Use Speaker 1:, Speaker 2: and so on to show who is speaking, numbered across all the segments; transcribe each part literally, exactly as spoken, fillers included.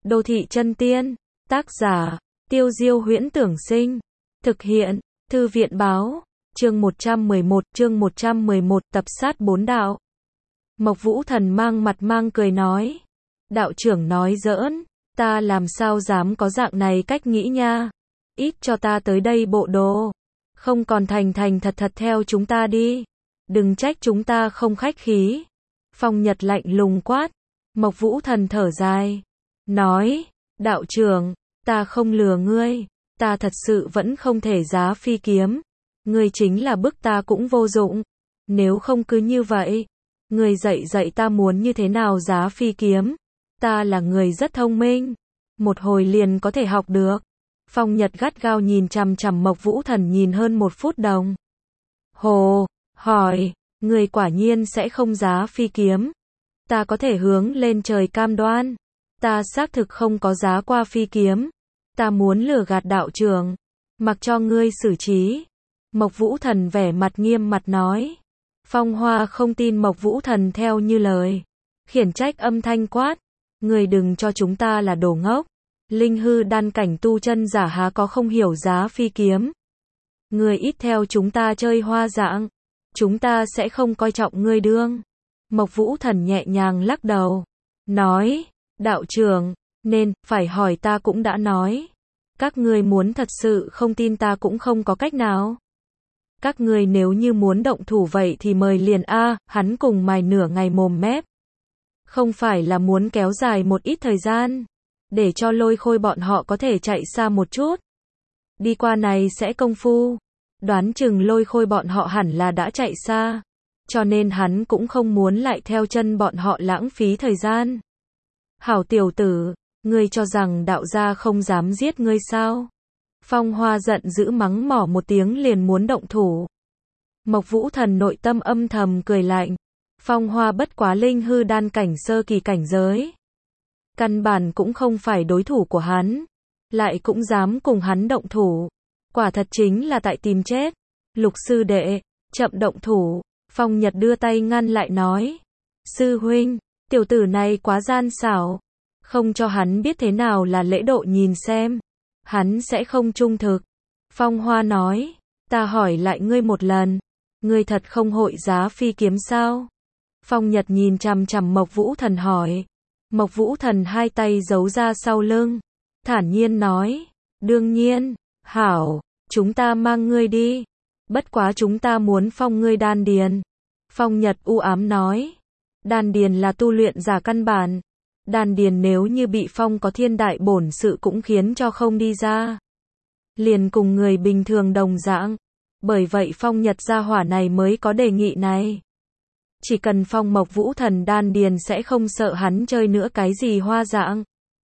Speaker 1: Đô thị chân tiên, tác giả, Tiêu Diêu Huyễn Tưởng Sinh, thực hiện, Thư viện báo, chương một trăm mười một, chương một trăm mười một, tập sát bốn đạo. Mộc Vũ Thần mang mặt mang cười nói, đạo trưởng nói giỡn, ta làm sao dám có dạng này cách nghĩ nha, ít cho ta tới đây bộ đồ, không còn thành thành thật thật theo chúng ta đi, đừng trách chúng ta không khách khí. Phong Nhật lạnh lùng quát, Mộc Vũ Thần thở dài, nói, đạo trưởng, ta không lừa ngươi, ta thật sự vẫn không thể giá phi kiếm, ngươi chính là bức ta cũng vô dụng, nếu không cứ như vậy, ngươi dạy dạy ta muốn như thế nào giá phi kiếm, ta là người rất thông minh, một hồi liền có thể học được. Phong Nhật gắt gao nhìn chằm chằm Mộc Vũ Thần nhìn hơn một phút đồng hồ, hỏi, ngươi quả nhiên sẽ không giá phi kiếm, ta có thể hướng lên trời cam đoan, ta xác thực không có giá qua phi kiếm, ta muốn lừa gạt đạo trưởng, mặc cho ngươi xử trí. Mộc Vũ Thần vẻ mặt nghiêm mặt nói. Phong Hoa không tin Mộc Vũ Thần theo như lời, khiển trách âm thanh quát, ngươi đừng cho chúng ta là đồ ngốc, linh hư đan cảnh tu chân giả há có không hiểu giá phi kiếm, ngươi ít theo chúng ta chơi hoa dạng, chúng ta sẽ không coi trọng ngươi đương. Mộc Vũ Thần nhẹ nhàng lắc đầu, nói, đạo trưởng, nên, phải hỏi ta cũng đã nói, các ngươi muốn thật sự không tin ta cũng không có cách nào. Các ngươi nếu như muốn động thủ vậy thì mời liền a, hắn cùng mài nửa ngày mồm mép. Không phải là muốn kéo dài một ít thời gian, để cho Lôi Khôi bọn họ có thể chạy xa một chút. Đi qua này sẽ công phu, đoán chừng Lôi Khôi bọn họ hẳn là đã chạy xa, cho nên hắn cũng không muốn lại theo chân bọn họ lãng phí thời gian. Hảo tiểu tử, ngươi cho rằng đạo gia không dám giết ngươi sao? Phong Hoa giận dữ mắng mỏ một tiếng liền muốn động thủ. Mộc Vũ Thần nội tâm âm thầm cười lạnh. Phong Hoa bất quá linh hư đan cảnh sơ kỳ cảnh giới, căn bản cũng không phải đối thủ của hắn, lại cũng dám cùng hắn động thủ, quả thật chính là tại tìm chết. Lục sư đệ, chậm động thủ. Phong Nhật đưa tay ngăn lại nói, sư huynh, tiểu tử này quá gian xảo, không cho hắn biết thế nào là lễ độ nhìn xem, hắn sẽ không trung thực. Phong Hoa nói, ta hỏi lại ngươi một lần, ngươi thật không hội giá phi kiếm sao? Phong Nhật nhìn chằm chằm Mộc Vũ Thần hỏi. Mộc Vũ Thần hai tay giấu ra sau lưng, thản nhiên nói, đương nhiên, hảo, chúng ta mang ngươi đi, bất quá chúng ta muốn phong ngươi đan điền. Phong Nhật u ám nói, đan điền là tu luyện giả căn bản, đan điền nếu như bị phong có thiên đại bổn sự cũng khiến cho không đi ra, liền cùng người bình thường đồng dạng, bởi vậy Phong Nhật gia hỏa này mới có đề nghị này. Chỉ cần phong Mộc Vũ Thần đan điền sẽ không sợ hắn chơi nữa cái gì hoa dạng.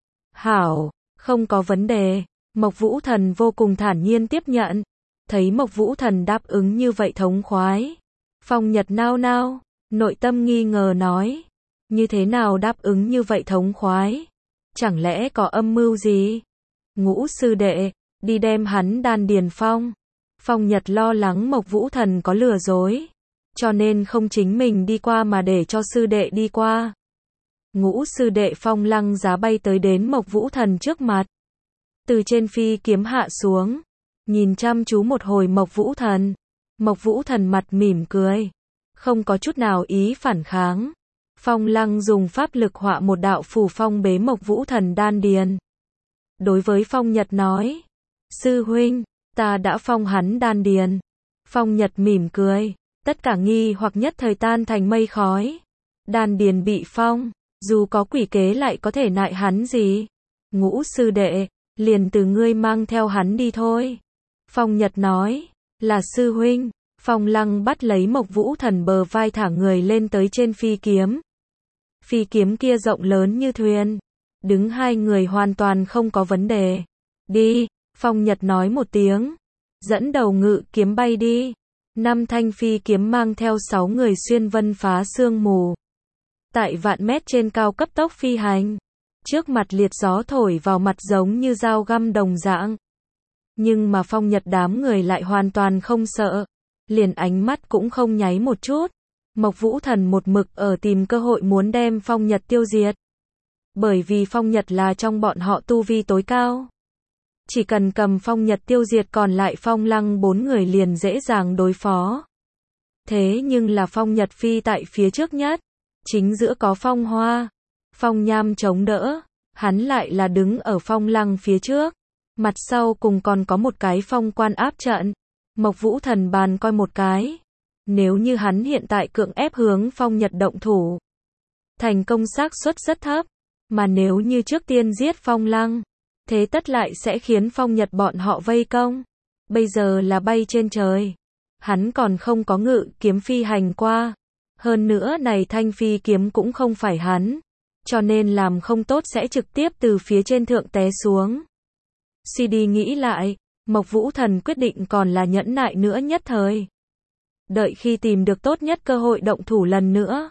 Speaker 1: Hảo, không có vấn đề. Mộc Vũ Thần vô cùng thản nhiên tiếp nhận. Thấy Mộc Vũ Thần đáp ứng như vậy thống khoái, Phong Nhật nao nao, nội tâm nghi ngờ nói, như thế nào đáp ứng như vậy thống khoái? Chẳng lẽ có âm mưu gì? Ngũ sư đệ, đi đem hắn đan điền phong. Phong Nhật lo lắng Mộc Vũ Thần có lừa dối, cho nên không chính mình đi qua mà để cho sư đệ đi qua. Ngũ sư đệ phong lăng giá bay tới đến Mộc Vũ Thần trước mặt, từ trên phi kiếm hạ xuống, nhìn chăm chú một hồi Mộc Vũ Thần. Mộc Vũ Thần mặt mỉm cười, không có chút nào ý phản kháng. Phong lăng dùng pháp lực họa một đạo phù phong bế Mộc Vũ Thần đan điền. Đối với Phong Nhật nói, sư huynh, ta đã phong hắn đan điền. Phong Nhật mỉm cười, tất cả nghi hoặc nhất thời tan thành mây khói. Đan điền bị phong, dù có quỷ kế lại có thể nại hắn gì? Ngũ sư đệ, liền từ ngươi mang theo hắn đi thôi. Phong Nhật nói, là sư huynh. Phong lăng bắt lấy Mộc Vũ Thần bờ vai thả người lên tới trên phi kiếm. Phi kiếm kia rộng lớn như thuyền, đứng hai người hoàn toàn không có vấn đề. Đi, Phong Nhật nói một tiếng, dẫn đầu ngự kiếm bay đi. Năm thanh phi kiếm mang theo sáu người xuyên vân phá sương mù, tại vạn mét trên cao cấp tốc phi hành. Trước mặt liệt gió thổi vào mặt giống như dao găm đồng dạng. Nhưng mà Phong Nhật đám người lại hoàn toàn không sợ, liền ánh mắt cũng không nháy một chút. Mộc Vũ Thần một mực ở tìm cơ hội muốn đem Phong Nhật tiêu diệt. Bởi vì Phong Nhật là trong bọn họ tu vi tối cao. Chỉ cần cầm Phong Nhật tiêu diệt còn lại Phong Lăng bốn người liền dễ dàng đối phó. Thế nhưng là Phong Nhật phi tại phía trước nhất. Chính giữa có Phong Hoa. Phong Nham chống đỡ. Hắn lại là đứng ở Phong Lăng phía trước. Mặt sau cùng còn có một cái phong quan áp trận. Mộc Vũ Thần bàn coi một cái. Nếu như hắn hiện tại cưỡng ép hướng Phong Nhật động thủ, thành công xác suất rất thấp. Mà nếu như trước tiên giết Phong Lăng, thế tất lại sẽ khiến Phong Nhật bọn họ vây công. Bây giờ là bay trên trời. Hắn còn không có ngự kiếm phi hành qua. Hơn nữa này thanh phi kiếm cũng không phải hắn. Cho nên làm không tốt sẽ trực tiếp từ phía trên thượng té xuống. Suy đi nghĩ lại, Mộc Vũ Thần quyết định còn là nhẫn nại nữa nhất thời. Đợi khi tìm được tốt nhất cơ hội động thủ lần nữa.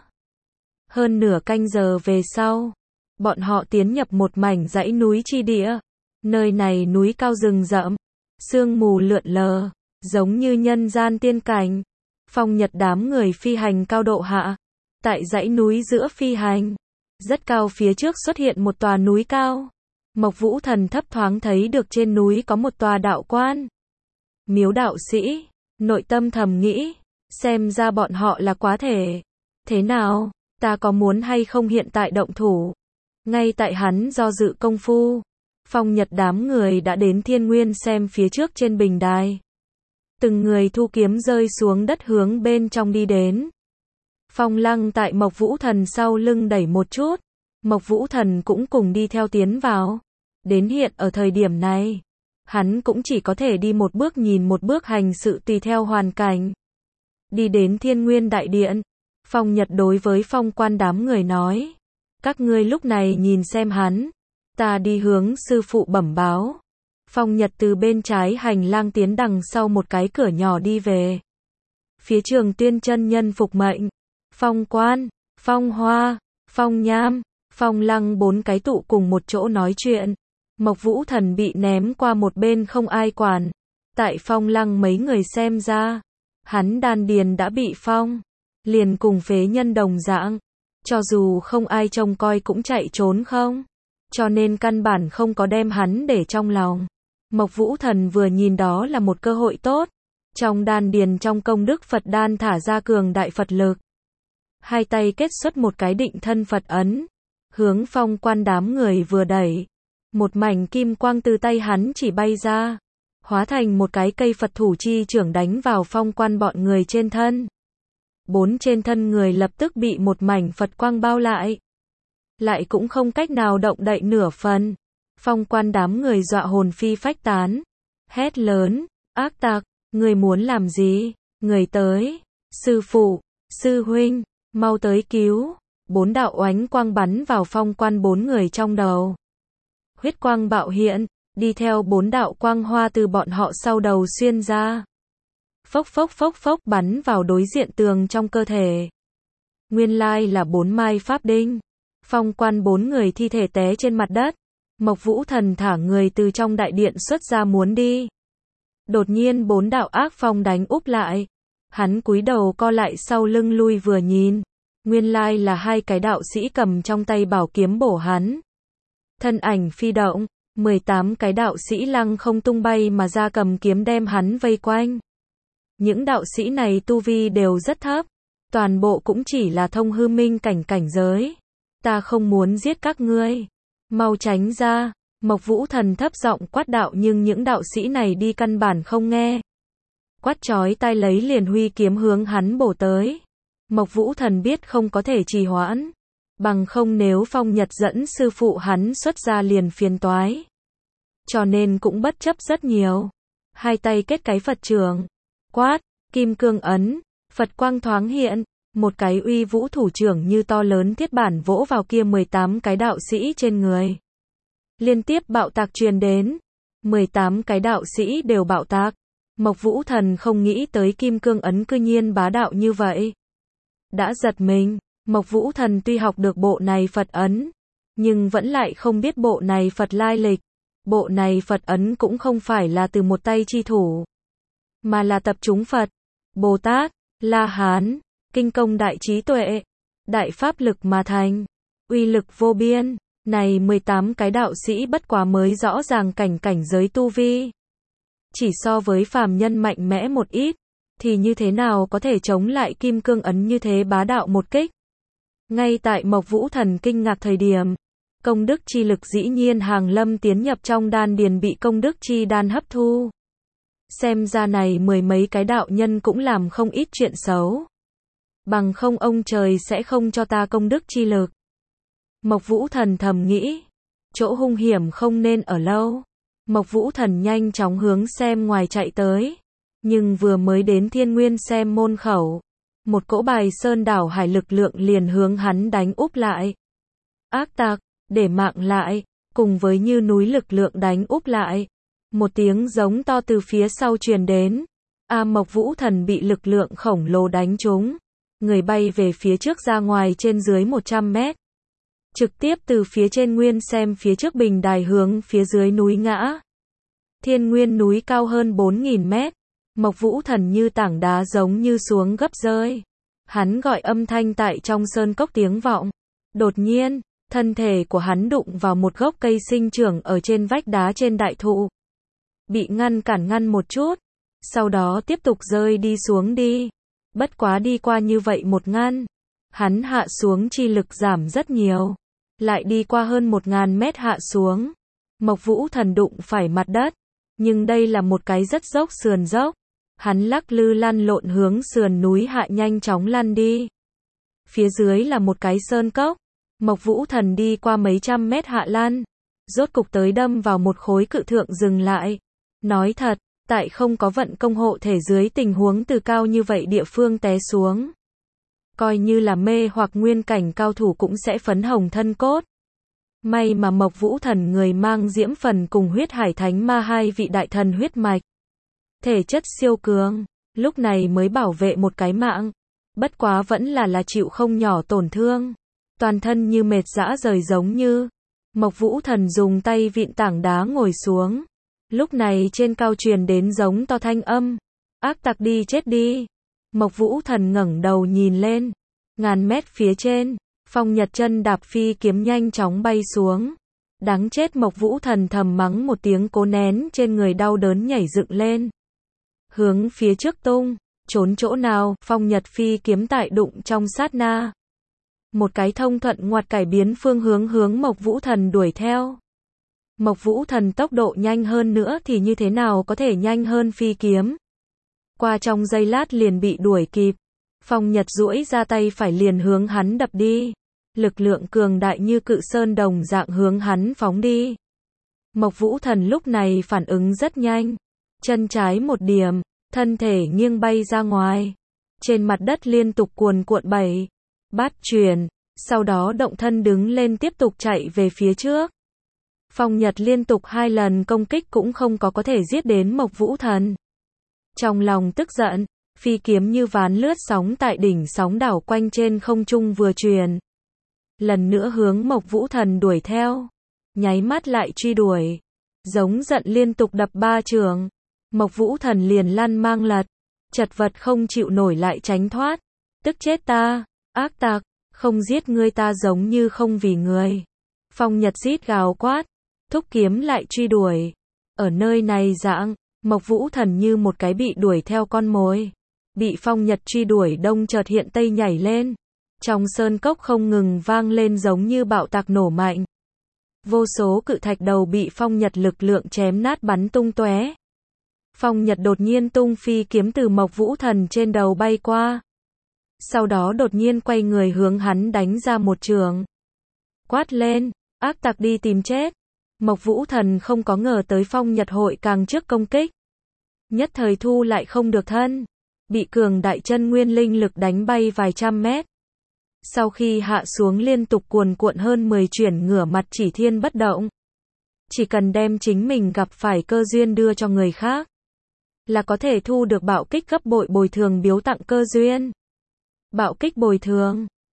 Speaker 1: Hơn nửa canh giờ về sau, bọn họ tiến nhập một mảnh dãy núi chi địa. Nơi này núi cao rừng rậm, sương mù lượn lờ, giống như nhân gian tiên cảnh. Phong Nhật đám người phi hành cao độ hạ, tại dãy núi giữa phi hành. Rất cao phía trước xuất hiện một tòa núi cao. Mộc Vũ Thần thấp thoáng thấy được trên núi có một tòa đạo quan. Miếu đạo sĩ, nội tâm thầm nghĩ, xem ra bọn họ là quá thể. Thế nào, ta có muốn hay không hiện tại động thủ? Ngay tại hắn do dự công phu, Phong Nhật đám người đã đến Thiên Nguyên xem phía trước trên bình đài. Từng người thu kiếm rơi xuống đất hướng bên trong đi đến. Phong Lăng tại Mộc Vũ Thần sau lưng đẩy một chút. Mộc Vũ Thần cũng cùng đi theo tiến vào. Đến hiện ở thời điểm này, hắn cũng chỉ có thể đi một bước nhìn một bước hành sự tùy theo hoàn cảnh. Đi đến Thiên Nguyên Đại Điện, Phong Nhật đối với Phong Quan đám người nói. Các ngươi lúc này nhìn xem hắn. Ta đi hướng sư phụ bẩm báo. Phong Nhật từ bên trái hành lang tiến đằng sau một cái cửa nhỏ đi về. Phía Trường Tuyên chân nhân phục mệnh. Phong Quan, Phong Hoa, Phong Nham, Phong Lăng bốn cái tụ cùng một chỗ nói chuyện. Mộc Vũ Thần bị ném qua một bên không ai quản. Tại Phong Lăng mấy người xem ra, hắn đan điền đã bị phong, liền cùng phế nhân đồng dạng. Cho dù không ai trông coi cũng chạy trốn không. Cho nên căn bản không có đem hắn để trong lòng. Mộc Vũ Thần vừa nhìn đó là một cơ hội tốt. Trong đan điền trong công đức Phật đan thả ra cường đại Phật lực. Hai tay kết xuất một cái định thân Phật ấn. Hướng Phong Quan đám người vừa đẩy. Một mảnh kim quang từ tay hắn chỉ bay ra. Hóa thành một cái cây Phật thủ chi trưởng đánh vào Phong Quan bọn người trên thân. Bốn trên thân người lập tức bị một mảnh Phật quang bao lại. Lại cũng không cách nào động đậy nửa phần. Phong Quan đám người dọa hồn phi phách tán. Hét lớn, ác tặc, người muốn làm gì? Người tới, sư phụ, sư huynh, mau tới cứu. Bốn đạo oánh quang bắn vào Phong Quan bốn người trong đầu. Huyết quang bạo hiện, đi theo bốn đạo quang hoa từ bọn họ sau đầu xuyên ra. Phốc phốc phốc phốc bắn vào đối diện tường trong cơ thể. Nguyên lai là bốn mai pháp đinh. Phong Quan bốn người thi thể té trên mặt đất. Mộc Vũ Thần thả người từ trong đại điện xuất ra muốn đi. Đột nhiên bốn đạo ác phong đánh úp lại. Hắn cúi đầu co lại sau lưng lui vừa nhìn. Nguyên lai là hai cái đạo sĩ cầm trong tay bảo kiếm bổ hắn. Thân ảnh phi động, mười tám cái đạo sĩ lăng không tung bay mà ra cầm kiếm đem hắn vây quanh. Những đạo sĩ này tu vi đều rất thấp. Toàn bộ cũng chỉ là thông hư minh cảnh cảnh giới. Ta không muốn giết các ngươi. Mau tránh ra. Mộc Vũ Thần thấp giọng quát đạo nhưng những đạo sĩ này đi căn bản không nghe. Quát chói tai lấy liền huy kiếm hướng hắn bổ tới. Mộc Vũ Thần biết không có thể trì hoãn. Bằng không nếu Phong Nhật dẫn sư phụ hắn xuất ra liền phiền toái. Cho nên cũng bất chấp rất nhiều. Hai tay kết cái Phật trường. Quát, kim cương ấn. Phật quang thoáng hiện. Một cái uy vũ thủ trưởng như to lớn thiết bản vỗ vào kia mười tám cái đạo sĩ trên người. Liên tiếp bạo tạc truyền đến. mười tám cái đạo sĩ đều bạo tạc. Mộc Vũ Thần không nghĩ tới kim cương ấn cư nhiên bá đạo như vậy. Đã giật mình. Mộc Vũ Thần tuy học được bộ này Phật ấn, nhưng vẫn lại không biết bộ này Phật lai lịch. Bộ này Phật ấn cũng không phải là từ một tay chi thủ, mà là tập chúng Phật, Bồ Tát, La Hán, kinh công đại trí tuệ, đại pháp lực mà thành, uy lực vô biên. Này mười tám cái đạo sĩ bất quá mới rõ ràng cảnh cảnh giới tu vi. Chỉ so với phàm nhân mạnh mẽ một ít, thì như thế nào có thể chống lại kim cương ấn như thế bá đạo một kích. Ngay tại Mộc Vũ Thần kinh ngạc thời điểm, công đức chi lực dĩ nhiên hàng lâm tiến nhập trong đan điền bị công đức chi đan hấp thu. Xem ra này mười mấy cái đạo nhân cũng làm không ít chuyện xấu. Bằng không ông trời sẽ không cho ta công đức chi lực. Mộc Vũ Thần thầm nghĩ, chỗ hung hiểm không nên ở lâu. Mộc Vũ Thần nhanh chóng hướng xem ngoài chạy tới, nhưng vừa mới đến Thiên Nguyên xem môn khẩu, một cỗ bài sơn đảo hải lực lượng liền hướng hắn đánh úp lại. Ác tặc, để mạng lại, cùng với như núi lực lượng đánh úp lại. Một tiếng giống to từ phía sau truyền đến. A Mộc Vũ Thần bị lực lượng khổng lồ đánh trúng. Người bay về phía trước ra ngoài trên dưới một trăm mét. Trực tiếp từ phía trên nguyên xem phía trước bình đài hướng phía dưới núi ngã. Thiên Nguyên núi cao hơn bốn nghìn mét. Mộc Vũ Thần như tảng đá giống như xuống gấp rơi. Hắn gọi âm thanh tại trong sơn cốc tiếng vọng. Đột nhiên, thân thể của hắn đụng vào một gốc cây sinh trưởng ở trên vách đá trên đại thụ. Bị ngăn cản ngăn một chút, sau đó tiếp tục rơi đi xuống đi. Bất quá đi qua như vậy một ngăn, hắn hạ xuống chi lực giảm rất nhiều. Lại đi qua hơn một ngàn mét hạ xuống. Mộc Vũ Thần đụng phải mặt đất, nhưng đây là một cái rất dốc sườn dốc. Hắn lắc lư lăn lộn hướng sườn núi hạ nhanh chóng lăn đi. Phía dưới là một cái sơn cốc. Mộc Vũ Thần đi qua mấy trăm mét hạ lăn, rốt cục tới đâm vào một khối cự thượng dừng lại. Nói thật, tại không có vận công hộ thể dưới tình huống từ cao như vậy địa phương té xuống. Coi như là mê hoặc nguyên cảnh cao thủ cũng sẽ phấn hồng thân cốt. May mà Mộc Vũ Thần người mang diễm phần cùng huyết hải thánh ma hai vị đại thần huyết mạch. Thể chất siêu cường, lúc này mới bảo vệ một cái mạng. Bất quá vẫn là là chịu không nhỏ tổn thương. Toàn thân như mệt rã rời giống như. Mộc Vũ Thần dùng tay vịn tảng đá ngồi xuống. Lúc này trên cao truyền đến giống to thanh âm. Ác tặc đi chết đi. Mộc Vũ Thần ngẩng đầu nhìn lên. Ngàn mét phía trên, Phong Nhật chân đạp phi kiếm nhanh chóng bay xuống. Đáng chết, Mộc Vũ Thần thầm mắng một tiếng cố nén trên người đau đớn nhảy dựng lên. Hướng phía trước tung, trốn chỗ nào, Phong Nhật phi kiếm tại đụng trong sát na. Một cái thông thuận ngoặt cải biến phương hướng hướng Mộc Vũ Thần đuổi theo. Mộc Vũ Thần tốc độ nhanh hơn nữa thì như thế nào có thể nhanh hơn phi kiếm. Qua trong giây lát liền bị đuổi kịp. Phong Nhật duỗi ra tay phải liền hướng hắn đập đi. Lực lượng cường đại như cự sơn đồng dạng hướng hắn phóng đi. Mộc Vũ Thần lúc này phản ứng rất nhanh. Chân trái một điểm, thân thể nghiêng bay ra ngoài. Trên mặt đất liên tục cuồn cuộn bảy, bát chuyển, sau đó động thân đứng lên tiếp tục chạy về phía trước. Phong Nhật liên tục hai lần công kích cũng không có có thể giết đến Mộc Vũ Thần. Trong lòng tức giận, phi kiếm như ván lướt sóng tại đỉnh sóng đảo quanh trên không trung vừa truyền. Lần nữa hướng Mộc Vũ Thần đuổi theo. Nháy mắt lại truy đuổi. Giống giận liên tục đập ba trường. Mộc Vũ Thần liền lăn mang lật. Chật vật không chịu nổi lại tránh thoát. Tức chết ta, ác tặc, không giết ngươi ta giống như không vì người. Phong Nhật rít gào quát. Thúc kiếm lại truy đuổi. Ở nơi này dạng, Mộc Vũ Thần như một cái bị đuổi theo con mồi. Bị Phong Nhật truy đuổi đông chợt hiện tây nhảy lên. Trong sơn cốc không ngừng vang lên giống như bạo tạc nổ mạnh. Vô số cự thạch đầu bị Phong Nhật lực lượng chém nát bắn tung tóe. Phong Nhật đột nhiên tung phi kiếm từ Mộc Vũ Thần trên đầu bay qua. Sau đó đột nhiên quay người hướng hắn đánh ra một trường. Quát lên, ác tặc đi tìm chết. Mộc Vũ Thần không có ngờ tới Phong Nhật hội càng trước công kích. Nhất thời thu lại không được thân. Bị cường đại chân nguyên linh lực đánh bay vài trăm mét. Sau khi hạ xuống liên tục cuồn cuộn hơn mười chuyển ngửa mặt chỉ thiên bất động. Chỉ cần đem chính mình gặp phải cơ duyên đưa cho người khác. Là có thể thu được bạo kích gấp bội bồi thường biếu tặng cơ duyên. Bạo kích bồi thường.